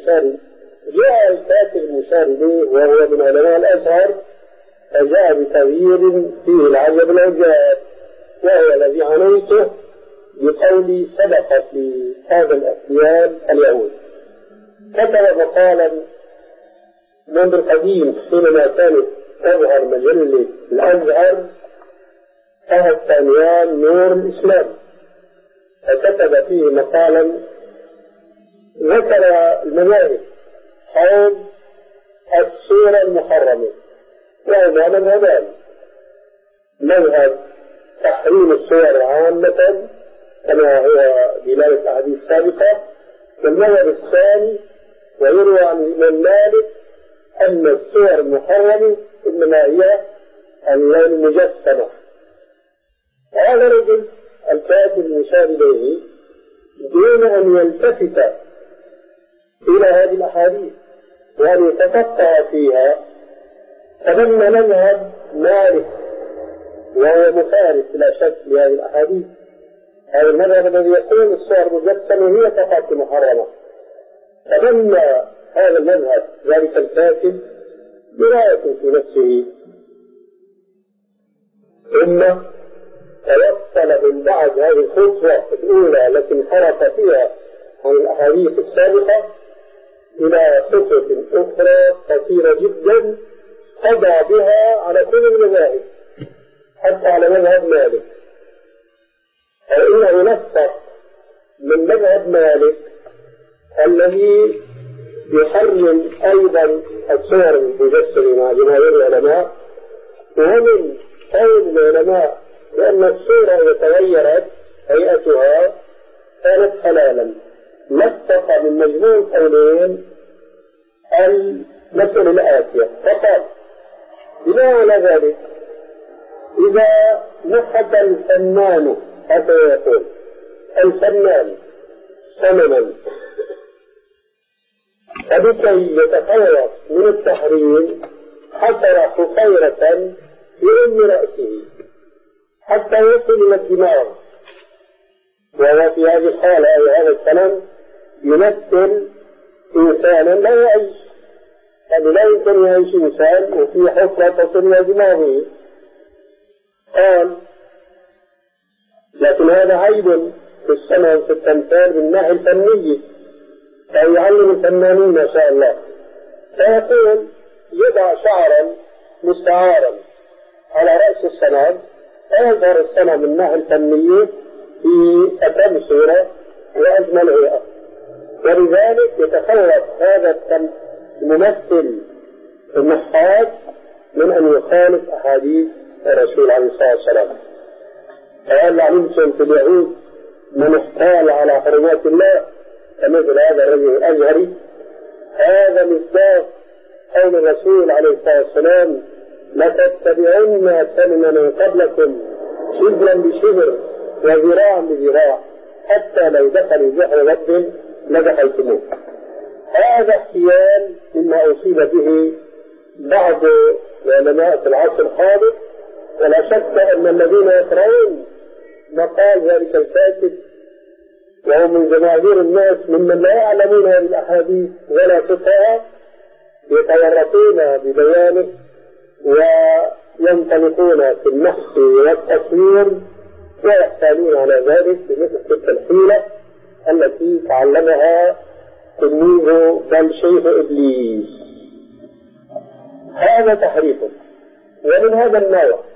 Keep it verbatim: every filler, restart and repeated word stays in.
المشار جاء الكاتب المشار إليه وهو من علماء الأزهر فجاء بتغيير فيه العجب العجاب، وهو الذي عنيته بقولي سبقت في هذا الاحتيال اليهود. كتب مقالا منذ القديم حينما كانت تظهر مجلة الأزهر تحت عنوان نور الإسلام، فكتب فيه مقالا ذكر المذاهب حول السورة المحرمة، وهو مذهبان: مذهب تحريم السور عامة كما هو دلالة الأحاديث السابقة، والمذهب الثاني ويروى عن الإمام مالك أن السور المحرمة إنما هي المجسمة. هذا الرجل الكاتب المشار إليه دون أن يلتفت إلى هذه الأحاديث وأن يتفقه فيها تبنى مذهب مالك، وهو مخالف لا شك لهذه الأحاديث. هذا المذهب الذي يقول الصور مجسمة هي فقط محرمة، تبنى هذا المذهب ذلك الكاتب دراية في نفسه، ثم توصل من بعد هذه الخطوة الأولى التي انحرف فيها عن الأحاديث السابقة إلى خطوة أخرى كثيرة جدا قضى بها على كل المذاهب حتى على مذهب مالك. فإنه نفق من مذهب مالك الذي يحرم أيضا الصور المجسمة مع جماهير العلماء، ومن قول العلماء لأن الصورة إذا تغيرت هيئتها كانت حلالا. نفق من مجموع قولين المسألة الآتية فقط: بناء على ذلك إذا نحت الفنان، حتى يقول الفنان صنما، فبكي يتخلص من التحريم حفر حفيرة في أم رأسه حتى يصل إلى الدماغ، وهو في هذه الحالة أي هذا الصنم يمثل إنسانا لا يعيش، هذا لا يمكن يعيش إنسان وفي حفرة تصل إلى دماغه. قال: لكن هذا عيب في الصنم في التمثال من الناحية الفنية، فيعلم الفنانين ما شاء الله. فيقول يضع شعرا مستعارا على رأس الصنم فيظهر الصنم من الناحية الفنية في أتم صورة وأجمل هيئة، ولذلك يتخلص هذا الممثل النحات من أن يخالف أحاديث الرسول عليه الصلاة والسلام. فهل علمتم في اليهود من احتال على حرمات الله كمثل هذا الرجل الأزهري؟ هذا مصداق قول الرسول عليه الصلاة والسلام: لتتبعن سنن من قبلكم شبرا بشبر وذراعا بذراع حتى لو دخلوا جحر رب لدخلتموه. هذا احتيال مما أصيب به بعض علماء في العصر الحاضر، ولا شك أن الذين يقرؤون مقال ذلك الكاتب وهم من جماهير الناس ممن لا يعلمون هذه الأحاديث ولا فقهها يتورطون ببيانه وينطلقون في النحت والتصوير ويحتالون على ذلك بمثل تلك الحيلة التي تعلمها تلميذ بل شيخ إبليس. هذا تحريف، ومن هذا النوع